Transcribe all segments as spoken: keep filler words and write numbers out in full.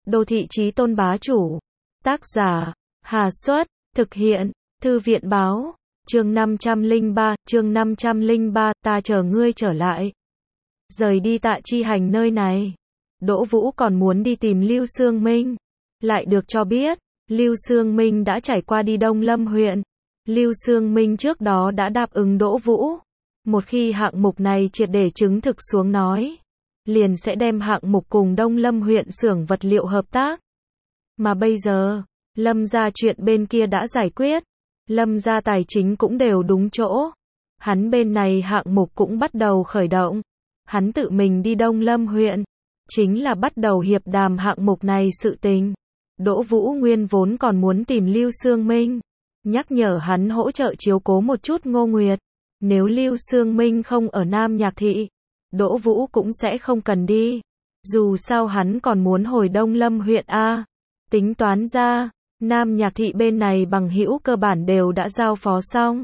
Đô thị chí tôn bá chủ. Tác giả, Hà Xuất, thực hiện, Thư viện báo, chương năm trăm lẻ ba, chương năm trăm lẻ ba, ta chờ ngươi trở lại. Rời đi Tạ Chi Hành nơi này, Đỗ Vũ còn muốn đi tìm Lưu Xương Minh. Lại được cho biết, Lưu Xương Minh đã trải qua đi Đông Lâm huyện. Lưu Xương Minh trước đó đã đáp ứng Đỗ Vũ. Một khi hạng mục này triệt để chứng thực xuống nói, liền sẽ đem hạng mục cùng Đông Lâm huyện xưởng vật liệu hợp tác. Mà bây giờ, Lâm gia chuyện bên kia đã giải quyết. Lâm gia tài chính cũng đều đúng chỗ. Hắn bên này hạng mục cũng bắt đầu khởi động. Hắn tự mình đi Đông Lâm huyện, chính là bắt đầu hiệp đàm hạng mục này sự tình. Đỗ Vũ nguyên vốn còn muốn tìm Lưu Xương Minh, nhắc nhở hắn hỗ trợ chiếu cố một chút Ngô Nguyệt. Nếu Lưu Xương Minh không ở Nam Nhạc Thị, Đỗ Vũ cũng sẽ không cần đi. Dù sao hắn còn muốn hồi Đông Lâm huyện A. Tính toán ra, Nam Nhạc Thị bên này bằng hữu cơ bản đều đã giao phó xong.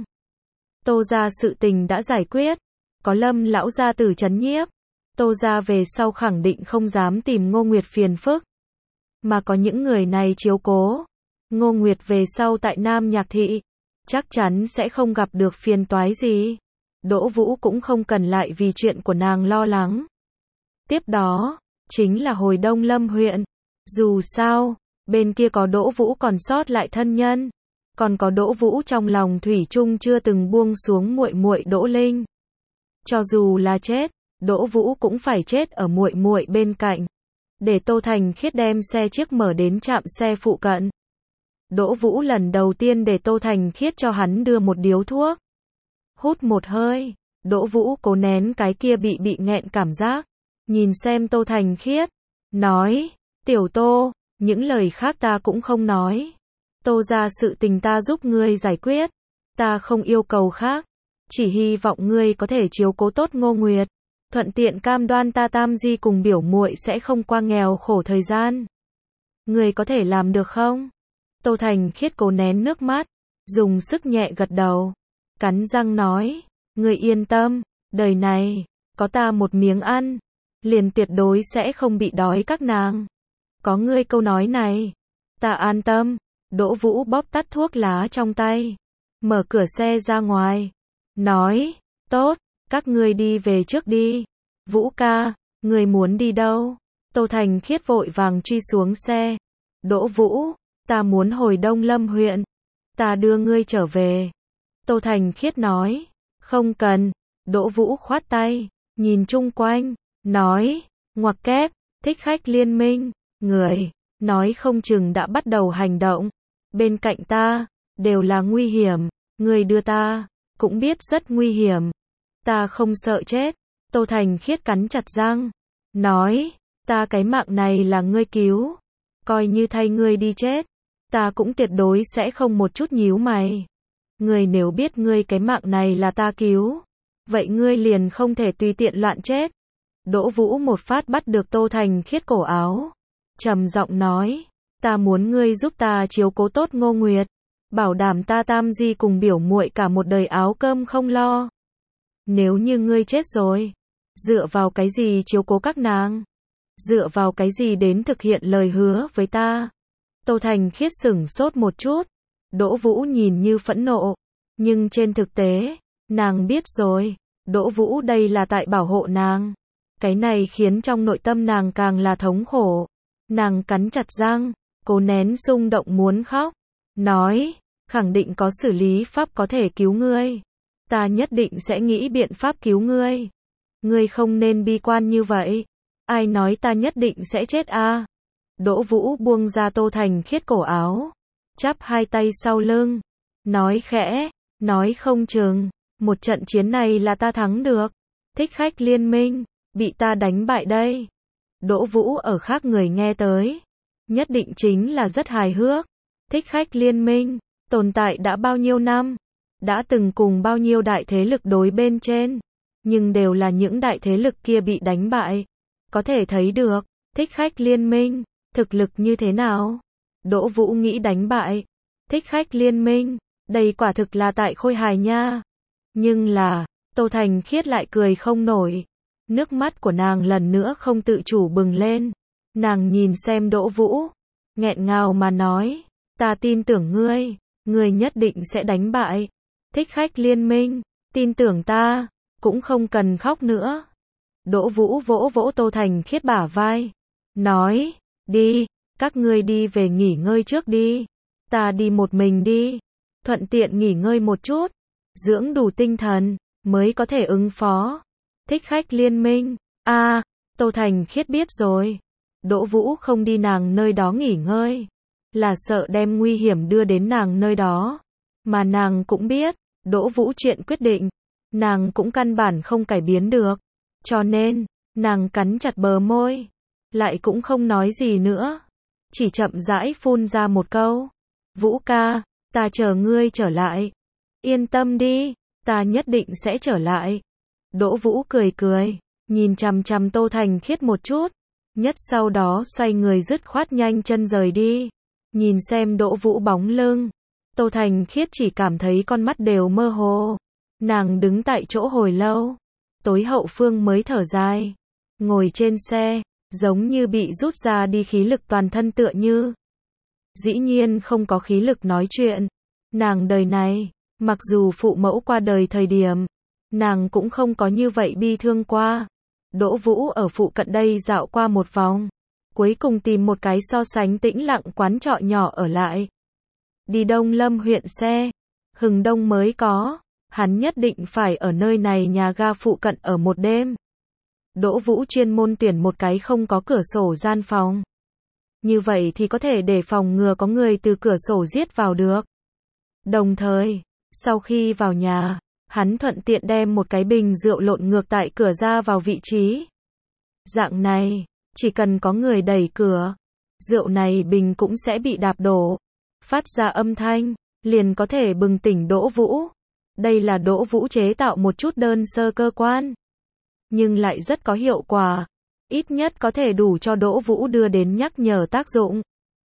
Tô gia sự tình đã giải quyết, có Lâm lão gia tử trấn nhiếp. Tô gia về sau khẳng định không dám tìm Ngô Nguyệt phiền phức. Mà có những người này chiếu cố, Ngô Nguyệt về sau tại Nam Nhạc Thị, chắc chắn sẽ không gặp được phiền toái gì. Đỗ Vũ cũng không cần lại vì chuyện của nàng lo lắng. Tiếp đó, chính là hồi Đông Lâm huyện. Dù sao, bên kia có Đỗ Vũ còn sót lại thân nhân, còn có Đỗ Vũ trong lòng thủy chung chưa từng buông xuống muội muội Đỗ Linh. Cho dù là chết, Đỗ Vũ cũng phải chết ở muội muội bên cạnh. Để Tô Thành Khiết đem xe chiếc mở đến trạm xe phụ cận. Đỗ Vũ lần đầu tiên để Tô Thành Khiết cho hắn đưa một điếu thuốc. Hút một hơi, Đỗ Vũ cố nén cái kia bị bị nghẹn cảm giác. Nhìn xem Tô Thành Khiết, nói, tiểu Tô, những lời khác ta cũng không nói. Tô ra sự tình ta giúp ngươi giải quyết, ta không yêu cầu khác. Chỉ hy vọng ngươi có thể chiếu cố tốt Ngô Nguyệt, thuận tiện cam đoan ta Tam Di cùng biểu muội sẽ không qua nghèo khổ thời gian. Ngươi có thể làm được không? Tô Thành Khiết cố nén nước mắt, dùng sức nhẹ gật đầu, cắn răng nói, ngươi yên tâm, đời này, có ta một miếng ăn, liền tuyệt đối sẽ không bị đói các nàng. Có ngươi câu nói này, ta an tâm. Đỗ Vũ bóp tắt thuốc lá trong tay, mở cửa xe ra ngoài, nói, tốt, các ngươi đi về trước đi. Vũ ca, ngươi muốn đi đâu? Tô Thành Khiết vội vàng truy xuống xe. Đỗ Vũ, ta muốn hồi Đông Lâm huyện, ta đưa ngươi trở về. Tô Thành Khiết nói, không cần. Đỗ Vũ khoát tay, nhìn chung quanh, nói, ngoặc kép, thích khách liên minh, người, nói không chừng đã bắt đầu hành động. Bên cạnh ta, đều là nguy hiểm, ngươi đưa ta, cũng biết rất nguy hiểm. Ta không sợ chết. Tô Thành Khiết cắn chặt răng, nói, ta cái mạng này là ngươi cứu, coi như thay ngươi đi chết, ta cũng tuyệt đối sẽ không một chút nhíu mày. Ngươi nếu biết ngươi cái mạng này là ta cứu, vậy ngươi liền không thể tùy tiện loạn chết. Đỗ Vũ một phát bắt được Tô Thành Khiết cổ áo, trầm giọng nói, ta muốn ngươi giúp ta chiếu cố tốt Ngô Nguyệt, bảo đảm ta Tam Di cùng biểu muội cả một đời áo cơm không lo. Nếu như ngươi chết rồi, dựa vào cái gì chiếu cố các nàng? Dựa vào cái gì đến thực hiện lời hứa với ta? Tô Thành Khiết sửng sốt một chút. Đỗ Vũ nhìn như phẫn nộ, nhưng trên thực tế, nàng biết rồi, Đỗ Vũ đây là tại bảo hộ nàng. Cái này khiến trong nội tâm nàng càng là thống khổ. Nàng cắn chặt răng, cố nén xung động muốn khóc, nói, khẳng định có xử lý pháp có thể cứu ngươi. Ta nhất định sẽ nghĩ biện pháp cứu ngươi. Ngươi không nên bi quan như vậy. Ai nói ta nhất định sẽ chết a? À? Đỗ Vũ buông ra Tô Thành Khiết cổ áo, chắp hai tay sau lưng, nói khẽ, nói không chừng, một trận chiến này là ta thắng được. Thích khách liên minh, bị ta đánh bại đây. Đỗ Vũ ở khác người nghe tới, nhất định chính là rất hài hước. Thích khách liên minh, tồn tại đã bao nhiêu năm, đã từng cùng bao nhiêu đại thế lực đối bên trên, nhưng đều là những đại thế lực kia bị đánh bại. Có thể thấy được, thích khách liên minh, thực lực như thế nào. Đỗ Vũ nghĩ đánh bại thích khách liên minh, đây quả thực là tại khôi hài nha. Nhưng là, Tô Thành Khiết lại cười không nổi. Nước mắt của nàng lần nữa không tự chủ bừng lên. Nàng nhìn xem Đỗ Vũ, nghẹn ngào mà nói, ta tin tưởng ngươi, ngươi nhất định sẽ đánh bại Thích Khách Liên Minh, tin tưởng ta, cũng không cần khóc nữa. Đỗ Vũ vỗ vỗ Tô Thành Khiết bả vai, nói, đi, các ngươi đi về nghỉ ngơi trước đi, ta đi một mình đi, thuận tiện nghỉ ngơi một chút, dưỡng đủ tinh thần, mới có thể ứng phó. Thích Khách Liên Minh, a à, Tô Thành Khiết biết rồi, Đỗ Vũ không đi nàng nơi đó nghỉ ngơi, là sợ đem nguy hiểm đưa đến nàng nơi đó, mà nàng cũng biết, Đỗ Vũ chuyện quyết định, nàng cũng căn bản không cải biến được, cho nên, nàng cắn chặt bờ môi, lại cũng không nói gì nữa, chỉ chậm rãi phun ra một câu, Vũ ca, ta chờ ngươi trở lại, yên tâm đi, ta nhất định sẽ trở lại. Đỗ Vũ cười cười, nhìn chằm chằm Tô Thành Khiết một chút, nhất sau đó xoay người dứt khoát nhanh chân rời đi, nhìn xem Đỗ Vũ bóng lưng, Tô Thành Khiết chỉ cảm thấy con mắt đều mơ hồ, nàng đứng tại chỗ hồi lâu, tối hậu phương mới thở dài, ngồi trên xe, giống như bị rút ra đi khí lực toàn thân tựa như. Dĩ nhiên không có khí lực nói chuyện, nàng đời này, mặc dù phụ mẫu qua đời thời điểm, nàng cũng không có như vậy bi thương qua. Đỗ Vũ ở phụ cận đây dạo qua một vòng, cuối cùng tìm một cái so sánh tĩnh lặng quán trọ nhỏ ở lại. Đi Đông Lâm huyện xe, Hừng Đông mới có, hắn nhất định phải ở nơi này nhà ga phụ cận ở một đêm. Đỗ Vũ chuyên môn tuyển một cái không có cửa sổ gian phòng. Như vậy thì có thể để phòng ngừa có người từ cửa sổ giết vào được. Đồng thời, sau khi vào nhà, hắn thuận tiện đem một cái bình rượu lộn ngược tại cửa ra vào vị trí. Dạng này, chỉ cần có người đẩy cửa, rượu này bình cũng sẽ bị đạp đổ, phát ra âm thanh, liền có thể bừng tỉnh Đỗ Vũ. Đây là Đỗ Vũ chế tạo một chút đơn sơ cơ quan, nhưng lại rất có hiệu quả, ít nhất có thể đủ cho Đỗ Vũ đưa đến nhắc nhở tác dụng,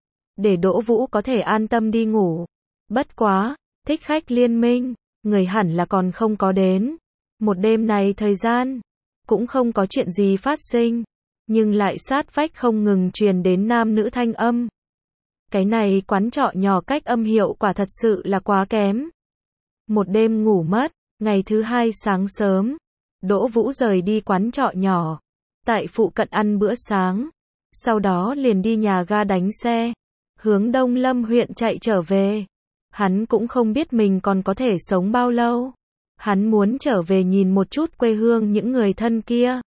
để Đỗ Vũ có thể an tâm đi ngủ. Bất quá, Thích Khách Liên Minh, người hẳn là còn không có đến. Một đêm này thời gian, cũng không có chuyện gì phát sinh, nhưng lại sát vách không ngừng truyền đến nam nữ thanh âm. Cái này quán trọ nhỏ cách âm hiệu quả thật sự là quá kém. Một đêm ngủ mất, ngày thứ hai sáng sớm, Đỗ Vũ rời đi quán trọ nhỏ, tại phụ cận ăn bữa sáng, sau đó liền đi nhà ga đánh xe, hướng Đông Lâm huyện chạy trở về. Hắn cũng không biết mình còn có thể sống bao lâu. Hắn muốn trở về nhìn một chút quê hương những người thân kia.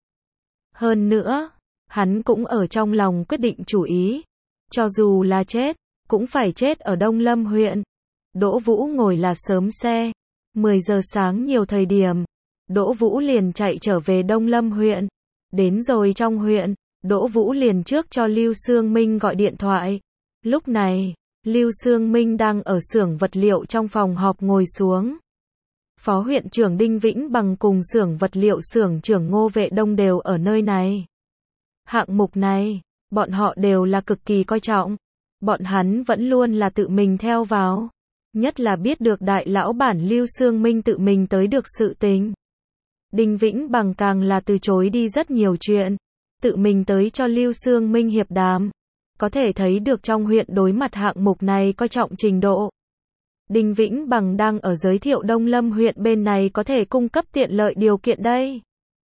Hơn nữa, hắn cũng ở trong lòng quyết định chủ ý. Cho dù là chết, cũng phải chết ở Đông Lâm huyện. Đỗ Vũ ngồi là sớm xe. mười giờ sáng nhiều thời điểm. Đỗ Vũ liền chạy trở về Đông Lâm huyện. Đến rồi trong huyện, Đỗ Vũ liền trước cho Lưu Sương Minh gọi điện thoại. Lúc này, Lưu Sương Minh đang ở xưởng vật liệu trong phòng họp ngồi xuống. Phó huyện trưởng Đinh Vĩnh Bằng cùng xưởng vật liệu xưởng trưởng Ngô Vệ Đông đều ở nơi này. Hạng mục này, bọn họ đều là cực kỳ coi trọng. Bọn hắn vẫn luôn là tự mình theo vào. Nhất là biết được đại lão bản Lưu Sương Minh tự mình tới được sự tình. Đinh Vĩnh Bằng càng là từ chối đi rất nhiều chuyện. Tự mình tới cho Lưu Sương Minh hiệp đàm. Có thể thấy được trong huyện đối mặt hạng mục này coi trọng trình độ. Đinh Vĩnh Bằng đang ở giới thiệu Đông Lâm huyện bên này có thể cung cấp tiện lợi điều kiện đây.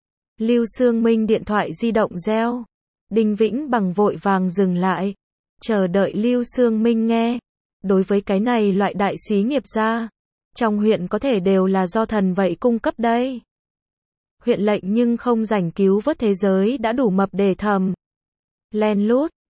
Lưu Sương Minh điện thoại di động reo. Đinh Vĩnh Bằng vội vàng dừng lại, chờ đợi Lưu Sương Minh nghe. Đối với cái này loại đại xí nghiệp gia, trong huyện có thể đều là do thần vậy cung cấp đây. Huyện lệnh nhưng không rảnh cứu vớt thế giới đã đủ mập để thầm. Len lút,